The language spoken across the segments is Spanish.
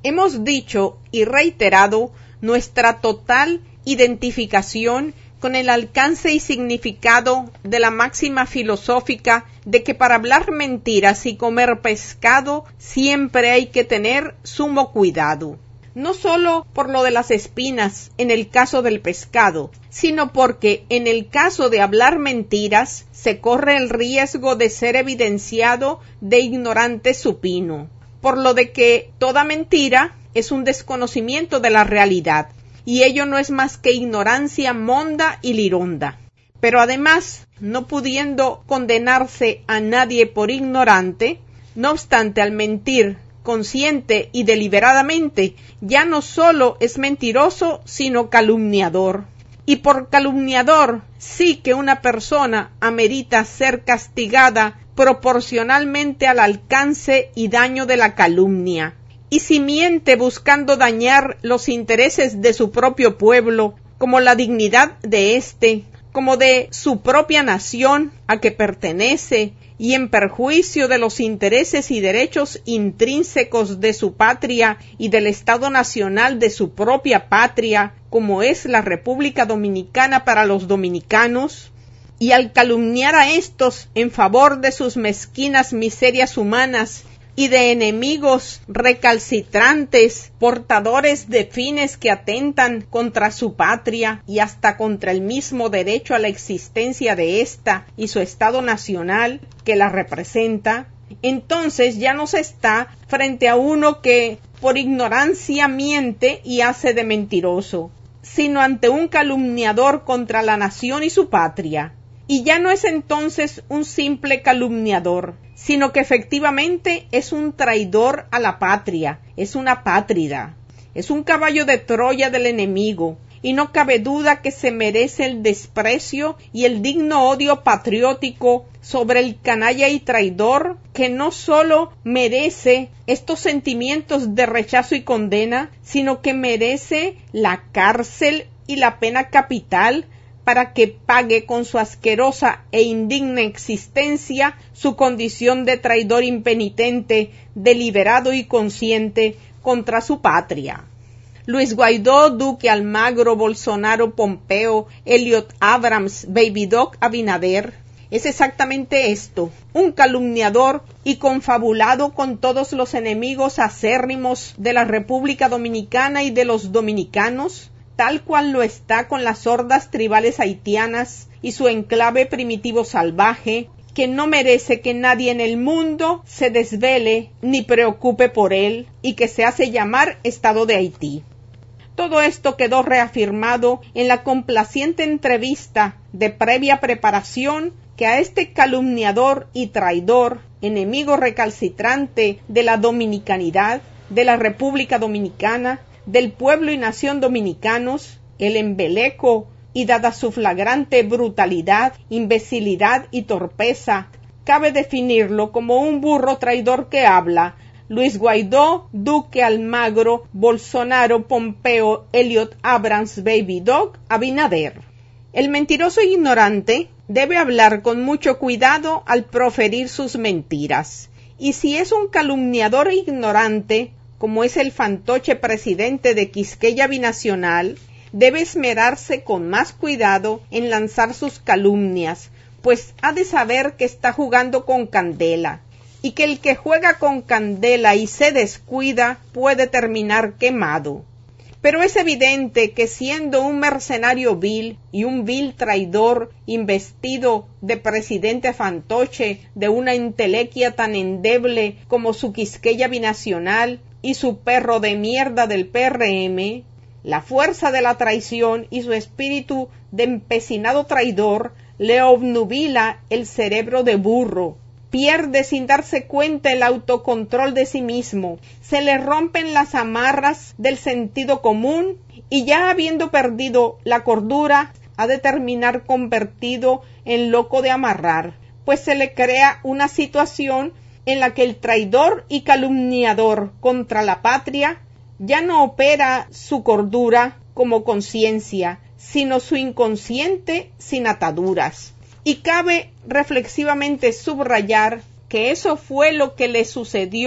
Hemos dicho y reiterado nuestra total identificación con el alcance y significado de la máxima filosófica de que para hablar mentiras y comer pescado siempre hay que tener sumo cuidado. No solo por lo de las espinas en el caso del pescado, sino porque en el caso de hablar mentiras se corre el riesgo de ser evidenciado de ignorante supino, por lo de que toda mentira es un desconocimiento de la realidad, y ello no es más que ignorancia monda y lironda. Pero además, no pudiendo condenarse a nadie por ignorante, no obstante al mentir consciente y deliberadamente, ya no solo es mentiroso, sino calumniador. Y por calumniador sí que una persona amerita ser castigada proporcionalmente al alcance y daño de la calumnia. Y si miente buscando dañar los intereses de su propio pueblo, como la dignidad de éste, como de su propia nación a que pertenece, y en perjuicio de los intereses y derechos intrínsecos de su patria y del Estado Nacional de su propia patria, como es la República Dominicana para los dominicanos, y al calumniar a estos en favor de sus mezquinas miserias humanas y de enemigos recalcitrantes, portadores de fines que atentan contra su patria y hasta contra el mismo derecho a la existencia de ésta y su Estado Nacional que la representa, entonces ya no se está frente a uno que por ignorancia miente y hace de mentiroso, sino ante un calumniador contra la nación y su patria. Y ya no es entonces un simple calumniador, sino que efectivamente es un traidor a la patria, es una pátrida, es un caballo de Troya del enemigo, y no cabe duda que se merece el desprecio y el digno odio patriótico sobre el canalla y traidor, que no solo merece estos sentimientos de rechazo y condena, sino que merece la cárcel y la pena capital para que pague con su asquerosa e indigna existencia su condición de traidor impenitente, deliberado y consciente contra su patria. Luis Guaidó, Duque, Almagro, Bolsonaro, Pompeo, Elliot Abrams, Baby Doc, Abinader, es exactamente esto, un calumniador y confabulado con todos los enemigos acérrimos de la República Dominicana y de los dominicanos, tal cual lo está con las hordas tribales haitianas y su enclave primitivo salvaje, que no merece que nadie en el mundo se desvele ni preocupe por él y que se hace llamar Estado de Haití. Todo esto quedó reafirmado en la complaciente entrevista de previa preparación que a este calumniador y traidor, enemigo recalcitrante de la dominicanidad, de la República Dominicana, del pueblo y nación dominicanos, el embeleco y dada su flagrante brutalidad, imbecilidad y torpeza, cabe definirlo como un burro traidor que habla, Luis Guaidó, Duque, Almagro, Bolsonaro, Pompeo, Elliot Abrams, Baby Doc, Abinader. El mentiroso ignorante debe hablar con mucho cuidado al proferir sus mentiras, y si es un calumniador ignorante, como es el fantoche presidente de Quisqueya Binacional, debe esmerarse con más cuidado en lanzar sus calumnias, pues ha de saber que está jugando con candela, y que el que juega con candela y se descuida puede terminar quemado. Pero es evidente que siendo un mercenario vil y un vil traidor investido de presidente fantoche de una entelequia tan endeble como su Quisqueya Binacional y su perro de mierda del PRM, la fuerza de la traición y su espíritu de empecinado traidor le obnubila el cerebro de burro, pierde sin darse cuenta el autocontrol de sí mismo, se le rompen las amarras del sentido común y ya habiendo perdido la cordura ha de terminar convertido en loco de amarrar, pues se le crea una situación en la que el traidor y calumniador contra la patria ya no opera su cordura como conciencia, sino su inconsciente sin ataduras. Y cabe reflexivamente subrayar que eso fue lo que le sucedió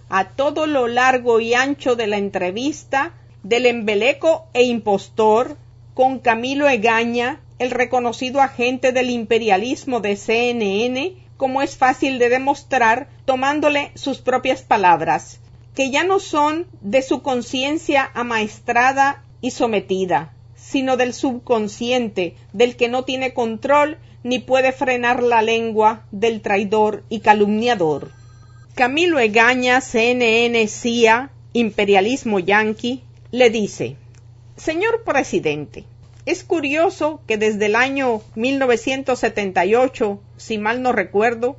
a todo lo largo y ancho de la entrevista del embeleco e impostor con Camilo Egaña, el reconocido agente del imperialismo de CNN, como es fácil de demostrar tomándole sus propias palabras, que ya no son de su conciencia amaestrada y sometida, sino del subconsciente, del que no tiene control ni puede frenar la lengua del traidor y calumniador. Camilo Egaña, CNN, CIA, imperialismo yanqui, le dice: señor presidente, es curioso que desde el año 1978, si mal no recuerdo,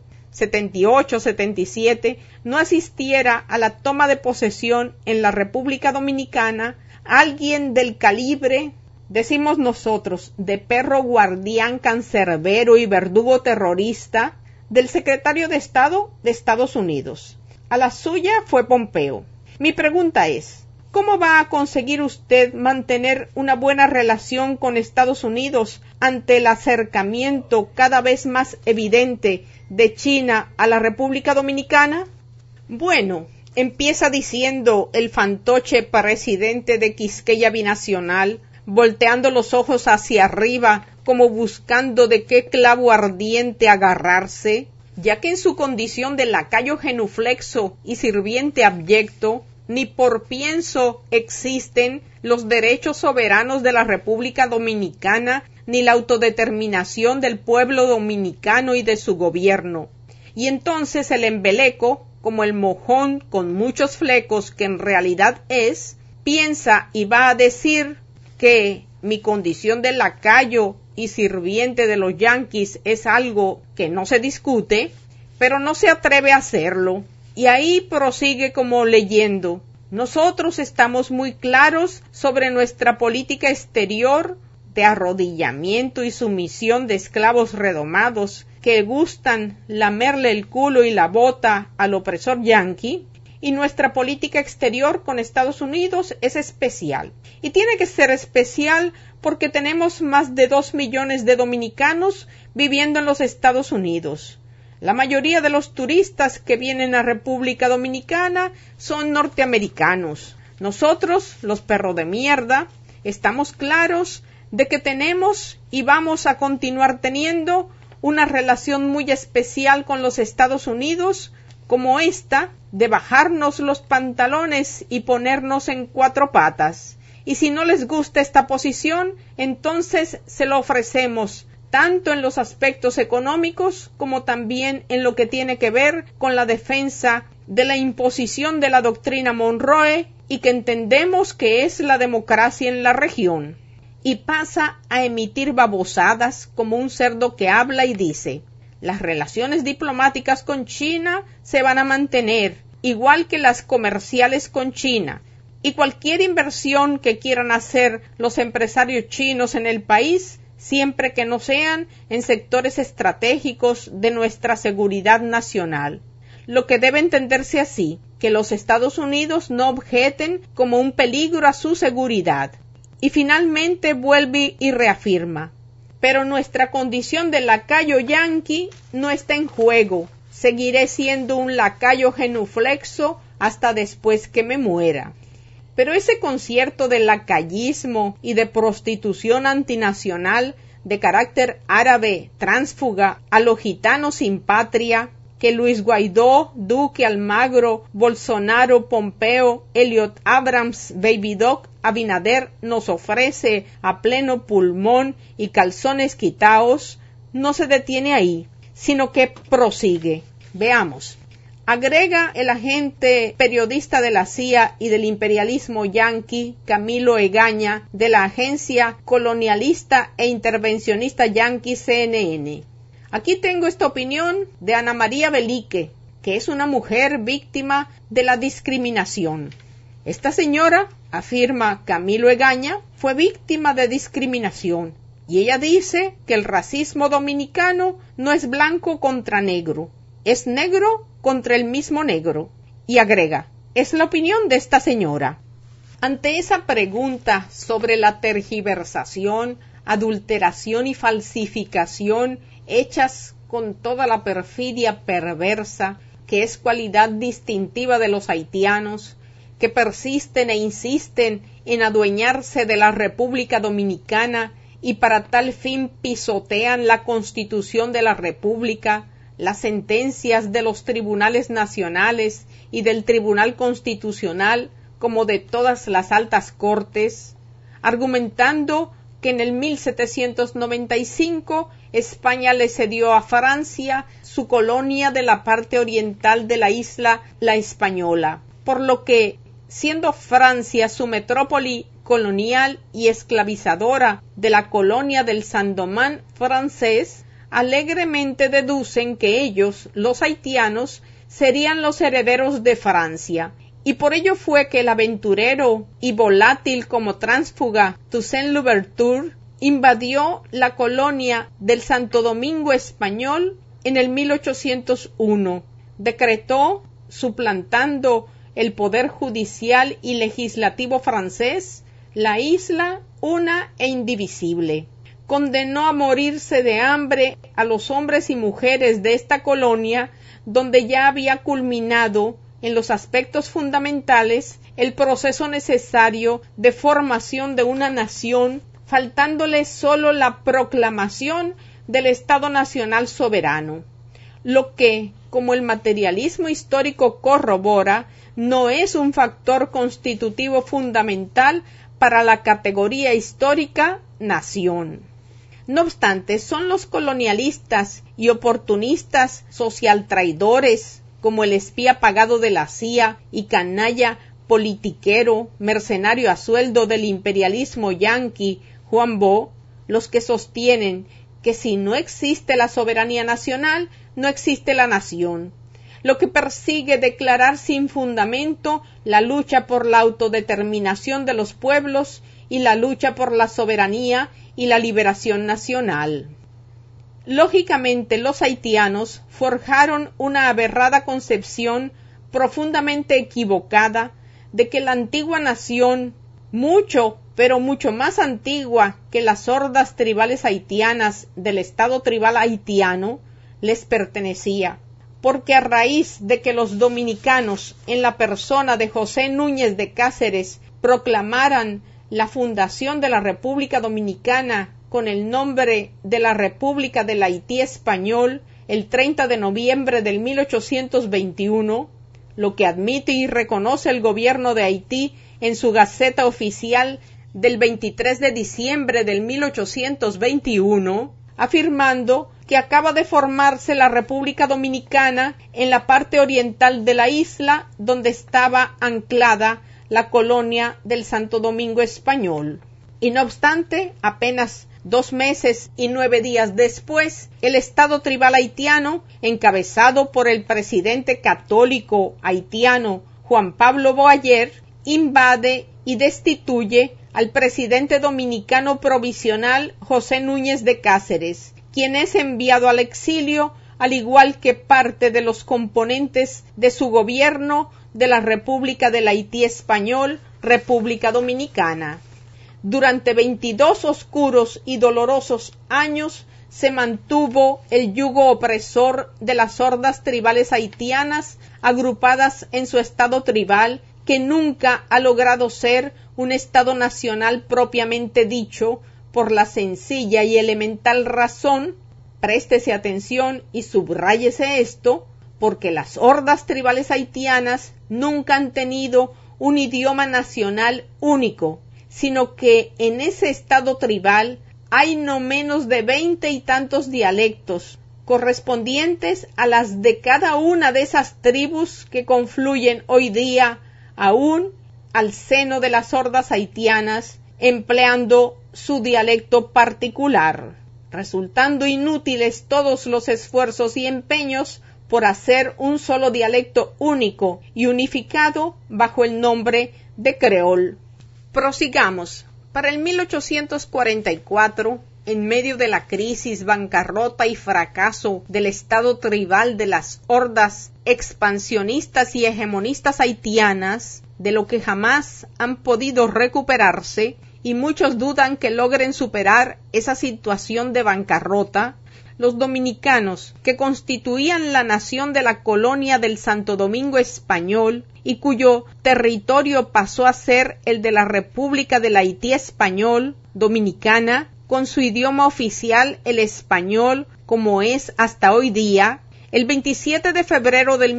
78, 77, no asistiera a la toma de posesión en la República Dominicana alguien del calibre, decimos nosotros, de perro guardián cancerbero y verdugo terrorista del secretario de Estado de Estados Unidos. A la suya fue Pompeo. Mi pregunta es: ¿cómo va a conseguir usted mantener una buena relación con Estados Unidos ante el acercamiento cada vez más evidente de China a la República Dominicana? Bueno, empieza diciendo el fantoche presidente de Quisqueya Binacional, volteando los ojos hacia arriba como buscando de qué clavo ardiente agarrarse, ya que en su condición de lacayo genuflexo y sirviente abyecto, ni por pienso existen los derechos soberanos de la República Dominicana, ni la autodeterminación del pueblo dominicano y de su gobierno. Y entonces el embeleco, como el mojón con muchos flecos que en realidad es, piensa y va a decir que mi condición de lacayo y sirviente de los yanquis es algo que no se discute, pero no se atreve a hacerlo. Y ahí prosigue como leyendo: nosotros estamos muy claros sobre nuestra política exterior de arrodillamiento y sumisión de esclavos redomados que gustan lamerle el culo y la bota al opresor yanqui, y nuestra política exterior con Estados Unidos es especial. Y tiene que ser especial porque tenemos más de 2 millones de dominicanos viviendo en los Estados Unidos. La mayoría de los turistas que vienen a República Dominicana son norteamericanos. Nosotros, los perros de mierda, estamos claros de que tenemos y vamos a continuar teniendo una relación muy especial con los Estados Unidos, como esta de bajarnos los pantalones y ponernos en 4 patas. Y si no les gusta esta posición, entonces se lo ofrecemos tanto en los aspectos económicos como también en lo que tiene que ver con la defensa de la imposición de la doctrina Monroe y que entendemos que es la democracia en la región. Y pasa a emitir babosadas como un cerdo que habla y dice: las relaciones diplomáticas con China se van a mantener, igual que las comerciales con China, y cualquier inversión que quieran hacer los empresarios chinos en el país, siempre que no sean en sectores estratégicos de nuestra seguridad nacional. Lo que debe entenderse así, que los Estados Unidos no objeten como un peligro a su seguridad. Y finalmente vuelve y reafirma: pero nuestra condición de lacayo yanqui no está en juego. Seguiré siendo un lacayo genuflexo hasta después que me muera. Pero ese concierto de lacayismo y de prostitución antinacional de carácter árabe tránsfuga a los gitanos sin patria, que Luis Guaidó, Duque, Almagro, Bolsonaro, Pompeo, Elliot Abrams, Baby Doc, Abinader nos ofrece a pleno pulmón y calzones quitaos, no se detiene ahí, sino que prosigue. Veamos. Agrega el agente periodista de la CIA y del imperialismo yanqui, Camilo Egaña, de la agencia colonialista e intervencionista yanqui CNN. Aquí tengo esta opinión de Ana María Belique, que es una mujer víctima de la discriminación. Esta señora, afirma Camilo Egaña, fue víctima de discriminación, y ella dice que el racismo dominicano no es blanco contra negro, es negro contra el mismo negro. Y agrega: es la opinión de esta señora. Ante esa pregunta sobre la tergiversación, adulteración y falsificación hechas con toda la perfidia perversa que es cualidad distintiva de los haitianos, que persisten e insisten en adueñarse de la República Dominicana y para tal fin pisotean la Constitución de la República, las sentencias de los tribunales nacionales y del Tribunal Constitucional, como de todas las altas cortes, argumentando que en el 1795 España le cedió a Francia su colonia de la parte oriental de la isla La Española, por lo que, siendo Francia su metrópoli colonial y esclavizadora de la colonia del Saint-Domingue francés, alegremente deducen que ellos, los haitianos, serían los herederos de Francia, y por ello fue que el aventurero y volátil como tránsfuga Toussaint Louverture invadió la colonia del Santo Domingo español en el 1801, decretó, suplantando el poder judicial y legislativo francés, la isla una e indivisible. Condenó a morirse de hambre a los hombres y mujeres de esta colonia, donde ya había culminado en los aspectos fundamentales el proceso necesario de formación de una nación, faltándole solo la proclamación del Estado Nacional soberano, lo que, como el materialismo histórico corrobora, no es un factor constitutivo fundamental para la categoría histórica nación. No obstante, son los colonialistas y oportunistas social traidores, como el espía pagado de la CIA y canalla politiquero, mercenario a sueldo del imperialismo yanqui, Juan Bo, los que sostienen que si no existe la soberanía nacional, no existe la nación, lo que persigue declarar sin fundamento la lucha por la autodeterminación de los pueblos y la lucha por la soberanía y la liberación nacional. Lógicamente, los haitianos forjaron una aberrada concepción profundamente equivocada de que la antigua nación, mucho, pero mucho más antigua que las hordas tribales haitianas del Estado tribal haitiano, les pertenecía, porque a raíz de que los dominicanos, en la persona de José Núñez de Cáceres, proclamaran la fundación de la República Dominicana con el nombre de la República del Haití Español el 30 de noviembre del 1821, lo que admite y reconoce el gobierno de Haití en su Gaceta Oficial del 23 de diciembre del 1821, afirmando que acaba de formarse la República Dominicana en la parte oriental de la isla donde estaba anclada la colonia del Santo Domingo español. Y no obstante, apenas 2 meses y 9 días después, el Estado tribal haitiano, encabezado por el presidente católico haitiano Juan Pablo Boayer, invade y destituye al presidente dominicano provisional José Núñez de Cáceres, quien es enviado al exilio, al igual que parte de los componentes de su gobierno de la República del Haití Español, República Dominicana. Durante 22 oscuros y dolorosos años se mantuvo el yugo opresor de las hordas tribales haitianas agrupadas en su estado tribal, que nunca ha logrado ser un estado nacional propiamente dicho, por la sencilla y elemental razón, préstese atención y subráyese esto, porque las hordas tribales haitianas nunca han tenido un idioma nacional único, sino que en ese estado tribal hay no menos de 20 y tantos dialectos, correspondientes a las de cada una de esas tribus que confluyen hoy día aún al seno de las hordas haitianas, empleando su dialecto particular, resultando inútiles todos los esfuerzos y empeños por hacer un solo dialecto único y unificado bajo el nombre de creol. Prosigamos. Para el 1844, en medio de la crisis, bancarrota y fracaso del estado tribal de las hordas expansionistas y hegemonistas haitianas, de lo que jamás han podido recuperarse, y muchos dudan que logren superar esa situación de bancarrota, los dominicanos, que constituían la nación de la colonia del Santo Domingo español y cuyo territorio pasó a ser el de la República del Haití español, dominicana, con su idioma oficial el español, como es hasta hoy día, el 27 de febrero del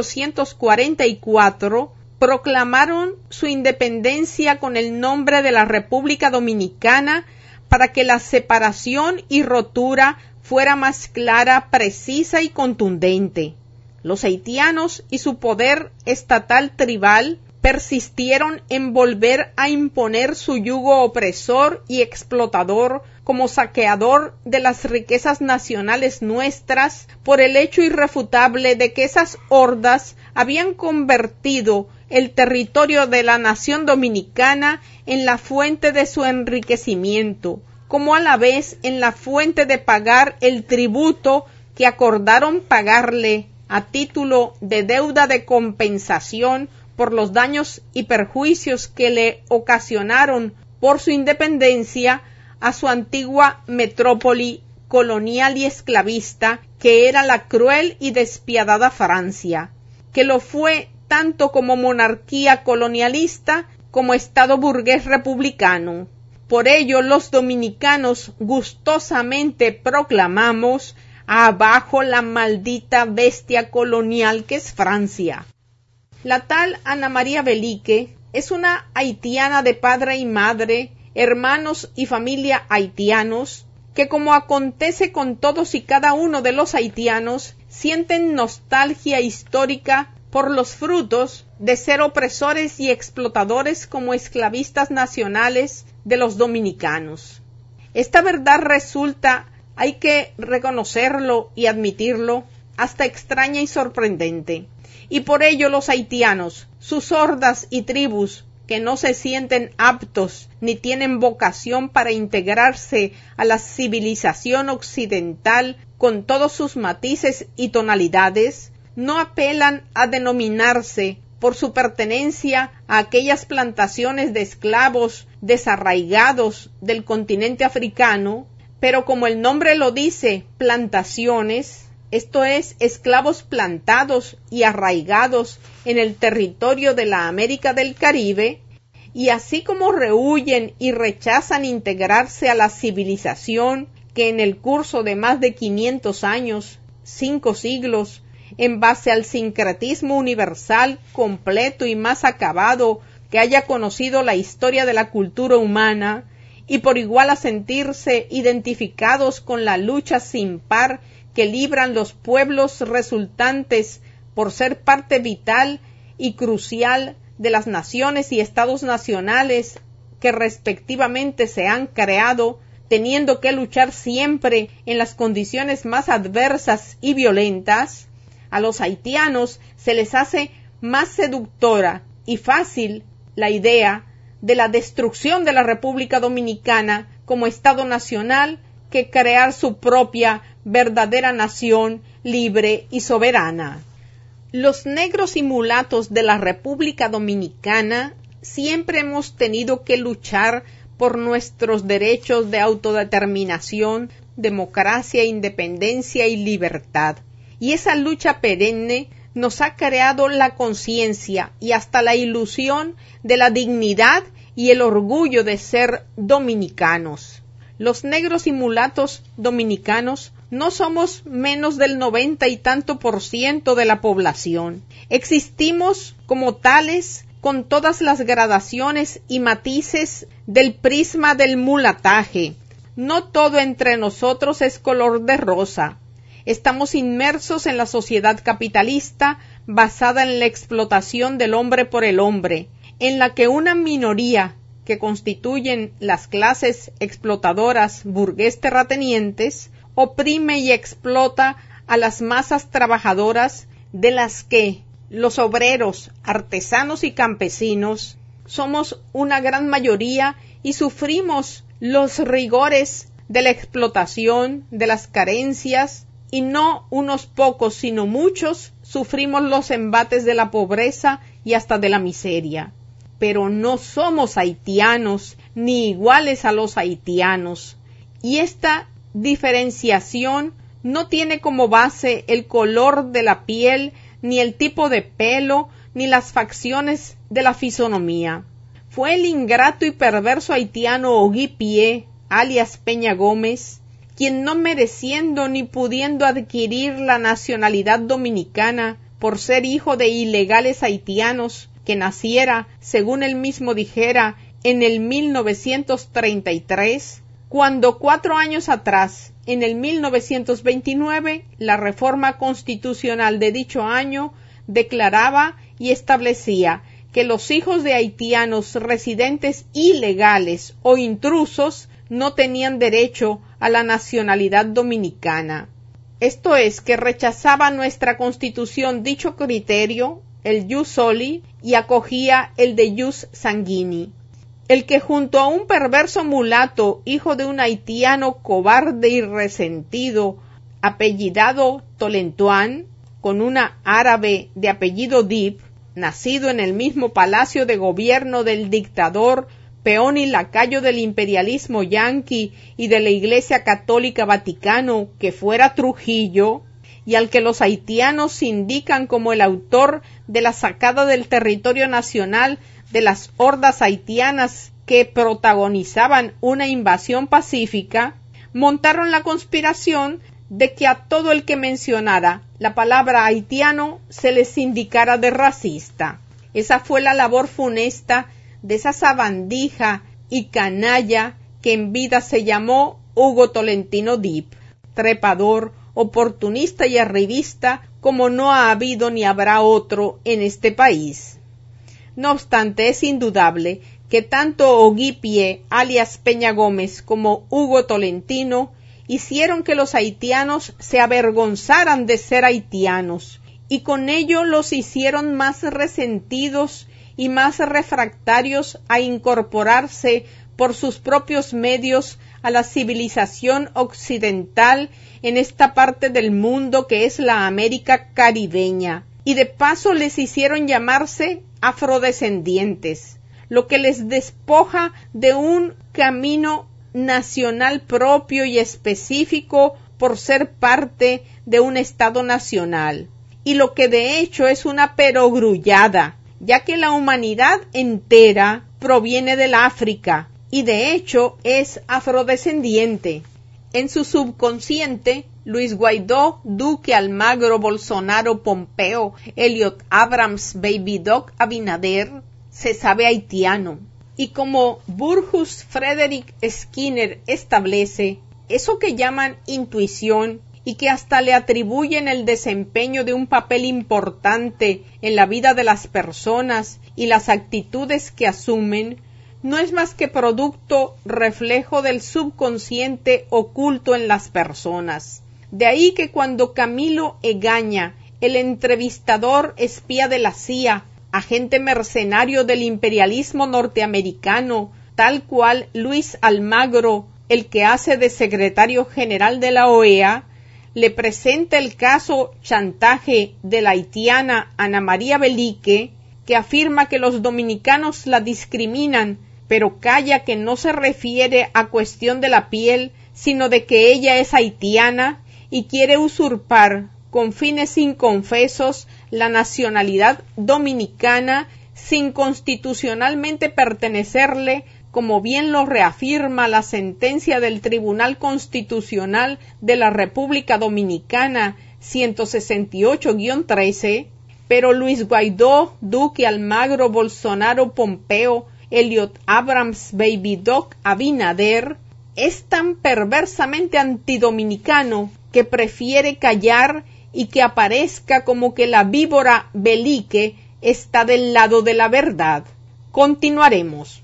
1844 proclamaron su independencia con el nombre de la República Dominicana para que la separación y rotura fuera más clara, precisa y contundente. Los haitianos y su poder estatal tribal persistieron en volver a imponer su yugo opresor y explotador como saqueador de las riquezas nacionales nuestras por el hecho irrefutable de que esas hordas habían convertido el territorio de la nación dominicana en la fuente de su enriquecimiento, como a la vez en la fuente de pagar el tributo que acordaron pagarle a título de deuda de compensación por los daños y perjuicios que le ocasionaron por su independencia a su antigua metrópoli colonial y esclavista, que era la cruel y despiadada Francia, que lo fue tanto como monarquía colonialista como Estado burgués republicano. Por ello, los dominicanos gustosamente proclamamos: abajo la maldita bestia colonial que es Francia. La tal Ana María Belique es una haitiana de padre y madre, hermanos y familia haitianos, que, como acontece con todos y cada uno de los haitianos, sienten nostalgia histórica por los frutos de ser opresores y explotadores como esclavistas nacionales de los dominicanos. Esta verdad resulta, hay que reconocerlo y admitirlo, hasta extraña y sorprendente. Y por ello los haitianos, sus hordas y tribus, que no se sienten aptos ni tienen vocación para integrarse a la civilización occidental con todos sus matices y tonalidades, no apelan a denominarse por su pertenencia a aquellas plantaciones de esclavos desarraigados del continente africano, pero como el nombre lo dice, plantaciones, esto es, esclavos plantados y arraigados en el territorio de la América del Caribe, y así como rehuyen y rechazan integrarse a la civilización que en el curso de más de 500 años, 5 siglos, en base al sincretismo universal completo y más acabado que haya conocido la historia de la cultura humana, y por igual a sentirse identificados con la lucha sin par que libran los pueblos resultantes por ser parte vital y crucial de las naciones y estados nacionales que respectivamente se han creado, teniendo que luchar siempre en las condiciones más adversas y violentas, a los haitianos se les hace más seductora y fácil la idea de la destrucción de la República Dominicana como Estado nacional que crear su propia verdadera nación libre y soberana. Los negros y mulatos de la República Dominicana siempre hemos tenido que luchar por nuestros derechos de autodeterminación, democracia, independencia y libertad. Y esa lucha perenne nos ha creado la conciencia y hasta la ilusión de la dignidad y el orgullo de ser dominicanos. Los negros y mulatos dominicanos no somos menos del 90 y tanto % de la población. Existimos como tales con todas las gradaciones y matices del prisma del mulataje. No todo entre nosotros es color de rosa. Estamos inmersos en la sociedad capitalista basada en la explotación del hombre por el hombre, en la que una minoría que constituyen las clases explotadoras burgués terratenientes oprime y explota a las masas trabajadoras, de las que los obreros, artesanos y campesinos somos una gran mayoría y sufrimos los rigores de la explotación, de las carencias, y no unos pocos sino muchos sufrimos los embates de la pobreza y hasta de la miseria. Pero no somos haitianos ni iguales a los haitianos, y esta diferenciación no tiene como base el color de la piel, ni el tipo de pelo, ni las facciones de la fisonomía. Fue el ingrato y perverso haitiano Ogui Pie, alias Peña Gómez, quien no mereciendo ni pudiendo adquirir la nacionalidad dominicana por ser hijo de ilegales haitianos, que naciera, según él mismo dijera, en el 1933, cuando 4 años atrás, en el 1929, la reforma constitucional de dicho año declaraba y establecía que los hijos de haitianos residentes ilegales o intrusos no tenían derecho a la nacionalidad dominicana. Esto es, que rechazaba nuestra Constitución dicho criterio, el jus soli, y acogía el de jus sanguini. El que junto a un perverso mulato, hijo de un haitiano cobarde y resentido, apellidado Tolentuán, con una árabe de apellido Dip, nacido en el mismo palacio de gobierno del dictador, peón y lacayo del imperialismo yanqui y de la Iglesia Católica Vaticano, que fuera Trujillo, y al que los haitianos indican como el autor de la sacada del territorio nacional de las hordas haitianas que protagonizaban una invasión pacífica, montaron la conspiración de que a todo el que mencionara la palabra haitiano se les indicara de racista. Esa fue la labor funesta de esa sabandija y canalla que en vida se llamó Hugo Tolentino Dip, trepador, oportunista y arribista como no ha habido ni habrá otro en este país. No obstante, es indudable que tanto Ogui Pie, alias Peña Gómez, como Hugo Tolentino hicieron que los haitianos se avergonzaran de ser haitianos, y con ello los hicieron más resentidos y más refractarios a incorporarse por sus propios medios a la civilización occidental en esta parte del mundo que es la América caribeña, y de paso les hicieron llamarse afrodescendientes, lo que les despoja de un camino nacional propio y específico por ser parte de un Estado nacional, y lo que de hecho es una perogrullada, ya que la humanidad entera proviene del África y de hecho es afrodescendiente. En su subconsciente, Luis Guaidó, Duque, Almagro, Bolsonaro, Pompeo, Elliot Abrams, Baby Doc, Abinader, se sabe haitiano. Y como Burgos Frederick Skinner establece, eso que llaman intuición y que hasta le atribuyen el desempeño de un papel importante en la vida de las personas y las actitudes que asumen, no es más que producto reflejo del subconsciente oculto en las personas. De ahí que cuando Camilo Egaña, el entrevistador espía de la CIA, agente mercenario del imperialismo norteamericano, tal cual Luis Almagro, el que hace de secretario general de la OEA, le presenta el caso chantaje de la haitiana Ana María Belique, que afirma que los dominicanos la discriminan, pero calla que no se refiere a cuestión de la piel, sino de que ella es haitiana y quiere usurpar, con fines inconfesos, la nacionalidad dominicana sin constitucionalmente pertenecerle, como bien lo reafirma la sentencia del Tribunal Constitucional de la República Dominicana 168-13, pero Luis Guaidó, Duque, Almagro, Bolsonaro, Pompeo, Elliot Abrams, Baby Doc, Abinader, es tan perversamente antidominicano que prefiere callar y que aparezca como que la víbora Belique está del lado de la verdad. Continuaremos.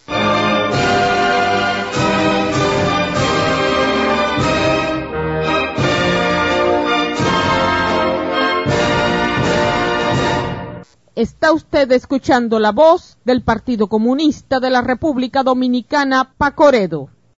Está usted escuchando la voz del Partido Comunista de la República Dominicana, Pacoredo.